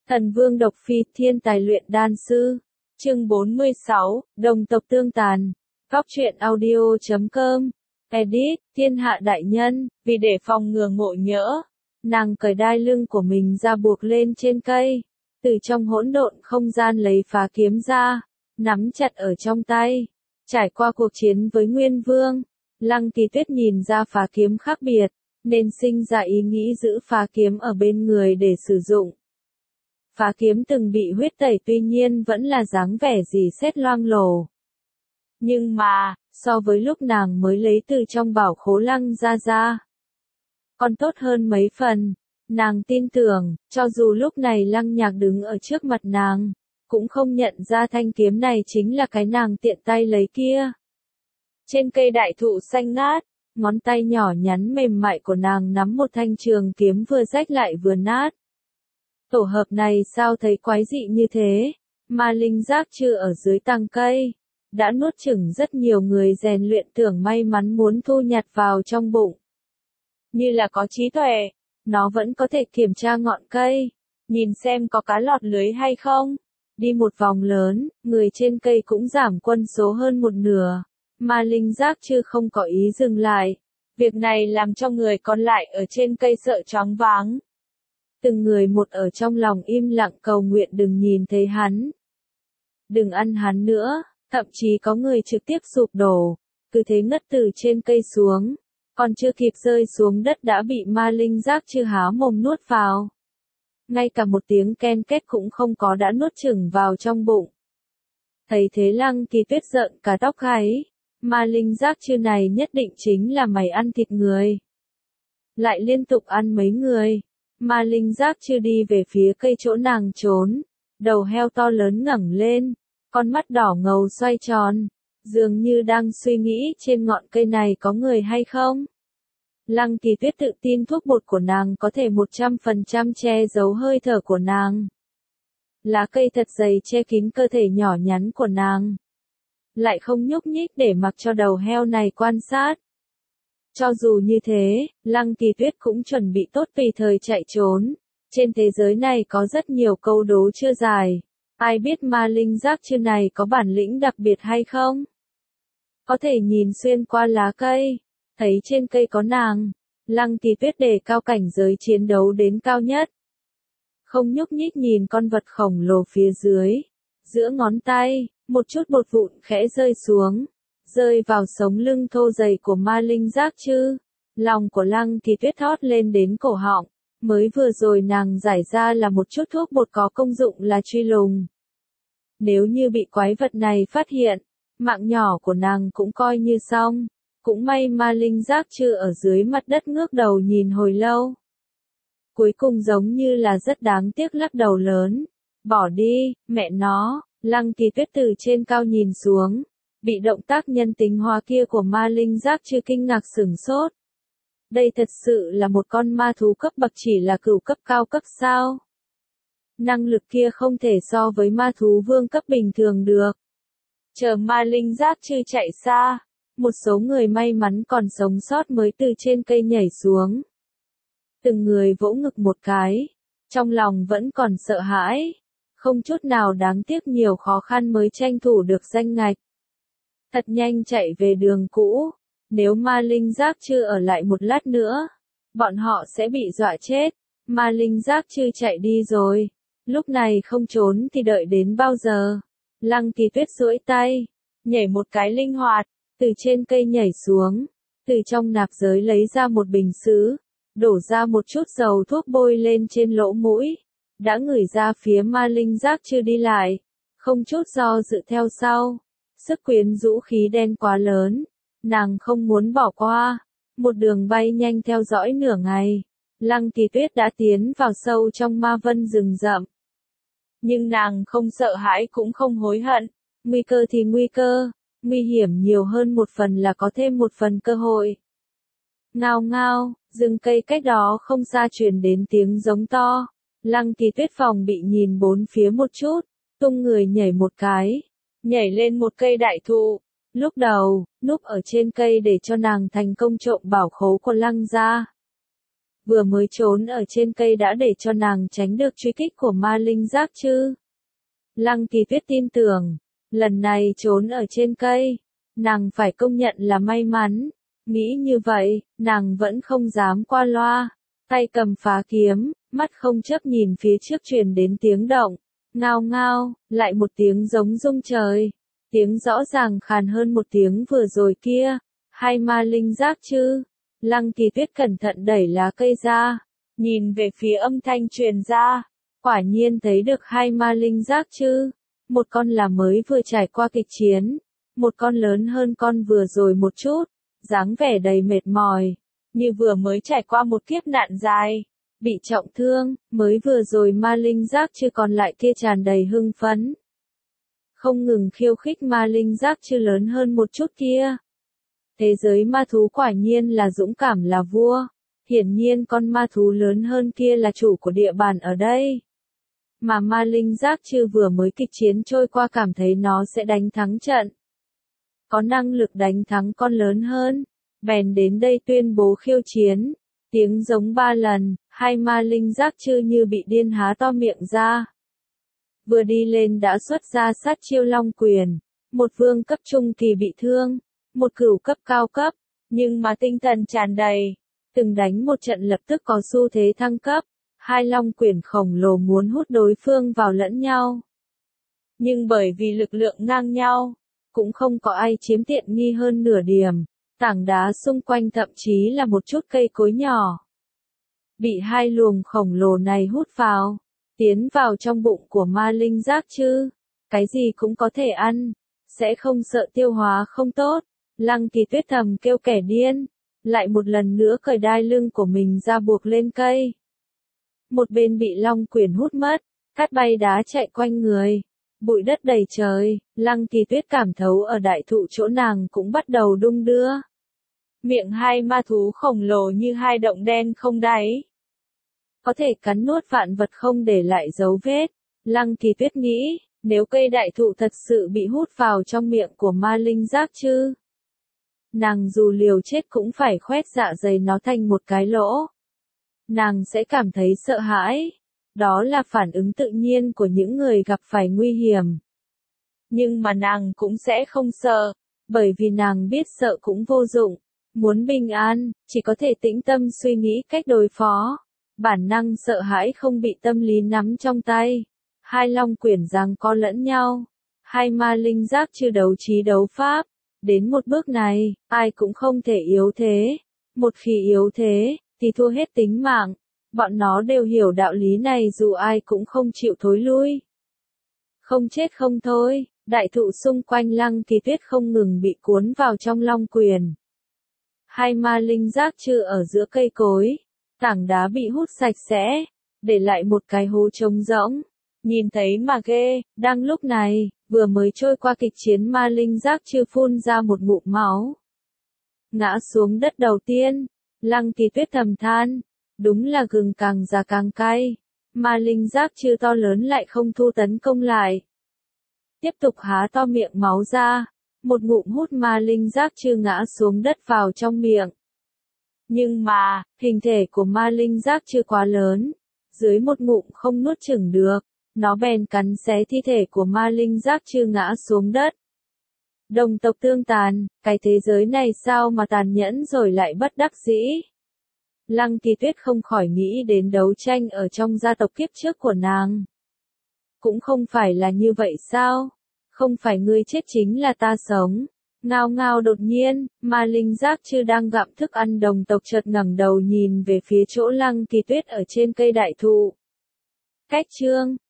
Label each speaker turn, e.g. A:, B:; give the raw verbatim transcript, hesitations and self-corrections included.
A: Thần Vương Độc Phi, thiên tài luyện đan sư. Chương bốn mươi sáu, đồng tộc tương tàn. Góc truyện audio chấm com. Edit, thiên hạ đại nhân, vì để phòng ngừa ngộ nhỡ, nàng cởi đai lưng của mình ra buộc lên trên cây. Từ trong hỗn độn không gian lấy phá kiếm ra, nắm chặt ở trong tay. Trải qua cuộc chiến với Nguyên Vương, Lăng Kỳ Tuyết nhìn ra phá kiếm khác biệt, nên sinh ra ý nghĩ giữ phá kiếm ở bên người để sử dụng. Phá kiếm từng bị huyết tẩy tuy nhiên vẫn là dáng vẻ dì xét loang lổ. Nhưng mà, so với lúc nàng mới lấy từ trong bảo khố Lăng ra ra, còn tốt hơn mấy phần. Nàng tin tưởng, cho dù lúc này Lăng Nhạc đứng ở trước mặt nàng, cũng không nhận ra thanh kiếm này chính là cái nàng tiện tay lấy kia. Trên cây đại thụ xanh ngát, ngón tay nhỏ nhắn mềm mại của nàng nắm một thanh trường kiếm vừa rách lại vừa nát. Tổ hợp này sao thấy quái dị như thế, mà linh giác chưa ở dưới tàng cây, đã nuốt chửng rất nhiều người rèn luyện tưởng may mắn muốn thu nhặt vào trong bụng. Như là có trí tuệ, nó vẫn có thể kiểm tra ngọn cây, nhìn xem có cá lọt lưới hay không. Đi một vòng lớn, người trên cây cũng giảm quân số hơn một nửa, mà linh giác chưa không có ý dừng lại. Việc này làm cho người còn lại ở trên cây sợ choáng váng. Từng người một ở trong lòng im lặng cầu nguyện đừng nhìn thấy hắn. Đừng ăn hắn nữa, thậm chí có người trực tiếp sụp đổ, cứ thế ngất từ trên cây xuống, còn chưa kịp rơi xuống đất đã bị ma linh giác chưa há mồm nuốt vào. Ngay cả một tiếng ken két cũng không có đã nuốt chửng vào trong bụng. Thấy thế Lăng Kỳ Tuyết giận cả tóc gáy, ma linh giác chưa này nhất định chính là mày ăn thịt người. Lại liên tục ăn mấy người. Ma linh giác chưa đi về phía cây chỗ nàng trốn, đầu heo to lớn ngẩng lên, con mắt đỏ ngầu xoay tròn, dường như đang suy nghĩ trên ngọn cây này có người hay không. Lăng Kỳ Tuyết tự tin thuốc bột của nàng có thể một trăm phần trăm che giấu hơi thở của nàng. Lá cây thật dày che kín cơ thể nhỏ nhắn của nàng. Lại không nhúc nhích để mặc cho đầu heo này quan sát. Cho dù như thế, Lăng Kỳ Tuyết cũng chuẩn bị tốt tùy thời chạy trốn. Trên thế giới này có rất nhiều câu đố chưa giải. Ai biết ma linh giác chưa này có bản lĩnh đặc biệt hay không? Có thể nhìn xuyên qua lá cây, thấy trên cây có nàng. Lăng Kỳ Tuyết đề cao cảnh giới chiến đấu đến cao nhất. Không nhúc nhích nhìn con vật khổng lồ phía dưới. Giữa ngón tay, một chút bột vụn khẽ rơi xuống. Rơi vào sống lưng thô dày của ma linh giác chư. Lòng của Lăng Kỳ Tuyết thót lên đến cổ họng. Mới vừa rồi nàng giải ra là một chút thuốc bột có công dụng là truy lùng. Nếu như bị quái vật này phát hiện, mạng nhỏ của nàng cũng coi như xong. Cũng may ma linh giác chư ở dưới mặt đất ngước đầu nhìn hồi lâu. Cuối cùng giống như là rất đáng tiếc lắc đầu lớn. Bỏ đi, mẹ nó. Lăng Kỳ Tuyết từ trên cao nhìn xuống. Bị động tác nhân tính hóa kia của ma linh giác chưa kinh ngạc sửng sốt. Đây thật sự là một con ma thú cấp bậc chỉ là cửu cấp cao cấp sao? Năng lực kia không thể so với ma thú vương cấp bình thường được. Chờ ma linh giác chưa chạy xa, một số người may mắn còn sống sót mới từ trên cây nhảy xuống. Từng người vỗ ngực một cái, trong lòng vẫn còn sợ hãi, không chút nào đáng tiếc nhiều khó khăn mới tranh thủ được danh ngạch. Thật nhanh chạy về đường cũ, nếu ma linh giác chưa ở lại một lát nữa, bọn họ sẽ bị dọa chết. Ma linh giác chưa chạy đi rồi, lúc này không trốn thì đợi đến bao giờ? Lăng Kỳ Tuyết duỗi tay, nhảy một cái linh hoạt, từ trên cây nhảy xuống, từ trong nạp giới lấy ra một bình sứ, đổ ra một chút dầu thuốc bôi lên trên lỗ mũi, đã ngửi ra phía ma linh giác chưa đi lại, không chút do dự theo sau. Sức quyến rũ khí đen quá lớn, nàng không muốn bỏ qua, một đường bay nhanh theo dõi nửa ngày. Lăng Kỳ Tuyết đã tiến vào sâu trong ma vân rừng rậm. Nhưng nàng không sợ hãi cũng không hối hận, nguy cơ thì nguy cơ, nguy hiểm nhiều hơn một phần là có thêm một phần cơ hội. Ngao ngao, rừng cây cách đó không xa truyền đến tiếng giống to. Lăng Kỳ Tuyết phòng bị nhìn bốn phía một chút, tung người nhảy một cái. Nhảy lên một cây đại thụ, lúc đầu, núp ở trên cây để cho nàng thành công trộm bảo khố của Lăng gia. vừa mới trốn ở trên cây đã để cho nàng tránh được truy kích của ma linh giác chứ. Lăng Kỳ Tuyết tin tưởng, lần này trốn ở trên cây, nàng phải công nhận là may mắn. Nghĩ như vậy, nàng vẫn không dám qua loa, tay cầm phá kiếm, mắt không chớp nhìn phía trước truyền đến tiếng động. Ngao ngao, lại một tiếng giống rung trời. Tiếng rõ ràng khàn hơn một tiếng vừa rồi kia. Hai ma linh giác chứ? Lăng Kỳ Tuyết cẩn thận đẩy lá cây ra, nhìn về phía âm thanh truyền ra. Quả nhiên thấy được hai ma linh giác chứ. Một con là mới vừa trải qua kịch chiến, một con lớn hơn con vừa rồi một chút, dáng vẻ đầy mệt mỏi, như vừa mới trải qua một kiếp nạn dài, bị trọng thương. Mới vừa rồi ma linh giác chưa còn lại kia tràn đầy hưng phấn, không ngừng khiêu khích ma linh giác chưa lớn hơn một chút kia. Thế giới ma thú quả nhiên là dũng cảm là vua, hiển nhiên con ma thú lớn hơn kia là chủ của địa bàn ở đây. Mà ma linh giác chưa vừa mới kịch chiến trôi qua cảm thấy nó sẽ đánh thắng trận, có năng lực đánh thắng con lớn hơn, bèn đến đây tuyên bố khiêu chiến. Tiếng giống ba lần, hai ma linh giác chư như bị điên há to miệng ra. Vừa đi lên đã xuất ra sát chiêu long quyền, một vương cấp trung kỳ bị thương, một cửu cấp cao cấp, nhưng mà tinh thần tràn đầy, từng đánh một trận lập tức có xu thế thăng cấp. Hai long quyền khổng lồ muốn hút đối phương vào lẫn nhau. Nhưng bởi vì lực lượng ngang nhau, cũng không có ai chiếm tiện nghi hơn nửa điểm, tảng đá xung quanh thậm chí là một chút cây cối nhỏ. Bị hai luồng khổng lồ này hút vào, tiến vào trong bụng của ma linh giác chứ, cái gì cũng có thể ăn, sẽ không sợ tiêu hóa không tốt. Lăng Kỳ Tuyết thầm kêu kẻ điên, lại một lần nữa cởi đai lưng của mình ra buộc lên cây. Một bên bị long quyền hút mất, cát bay đá chạy quanh người, bụi đất đầy trời. Lăng Kỳ Tuyết cảm thấu ở đại thụ chỗ nàng cũng bắt đầu đung đưa. Miệng hai ma thú khổng lồ như hai động đen không đáy, có thể cắn nuốt vạn vật không để lại dấu vết. Lăng Kỳ Tuyết nghĩ, nếu cây đại thụ thật sự bị hút vào trong miệng của ma linh giác chứ, nàng dù liều chết cũng phải khoét dạ dày nó thành một cái lỗ. Nàng sẽ cảm thấy sợ hãi. Đó là phản ứng tự nhiên của những người gặp phải nguy hiểm. Nhưng mà nàng cũng sẽ không sợ, bởi vì nàng biết sợ cũng vô dụng. Muốn bình an, chỉ có thể tĩnh tâm suy nghĩ cách đối phó. Bản năng sợ hãi không bị tâm lý nắm trong tay. Hai long quyển giằng co lẫn nhau. Hai ma linh giác chưa đấu trí đấu pháp. Đến một bước này, ai cũng không thể yếu thế. Một khi yếu thế, thì thua hết tính mạng. Bọn nó đều hiểu đạo lý này dù ai cũng không chịu thối lui. Không chết không thôi, đại thụ xung quanh Lăng Kỳ Tuyết không ngừng bị cuốn vào trong long quyền. Hai ma linh giác chưa ở giữa cây cối, tảng đá bị hút sạch sẽ, để lại một cái hố trống rỗng. Nhìn thấy mà ghê. Đang lúc này, vừa mới trôi qua kịch chiến ma linh giác chưa phun ra một ngụm máu, ngã xuống đất đầu tiên. Lăng Kỳ Tuyết thầm than, đúng là gừng càng già càng cay. Ma linh giác chưa to lớn lại không thu tấn công lại, tiếp tục há to miệng máu ra, một ngụm hút ma linh giác chưa ngã xuống đất vào trong miệng. Nhưng mà, hình thể của ma linh giác chưa quá lớn, dưới một ngụm không nuốt chửng được, nó bèn cắn xé thi thể của ma linh giác chưa ngã xuống đất. Đồng tộc tương tàn, cái thế giới này sao mà tàn nhẫn rồi lại bất đắc dĩ. Lăng Kỳ Tuyết không khỏi nghĩ đến đấu tranh ở trong gia tộc kiếp trước của nàng. Cũng không phải là như vậy sao? Không phải ngươi chết chính là ta sống. Ngao ngao đột nhiên, ma linh giác chưa đang gặm thức ăn đồng tộc chợt ngẩng đầu nhìn về phía chỗ Lăng Kỳ Tuyết ở trên cây đại thụ. Cách chương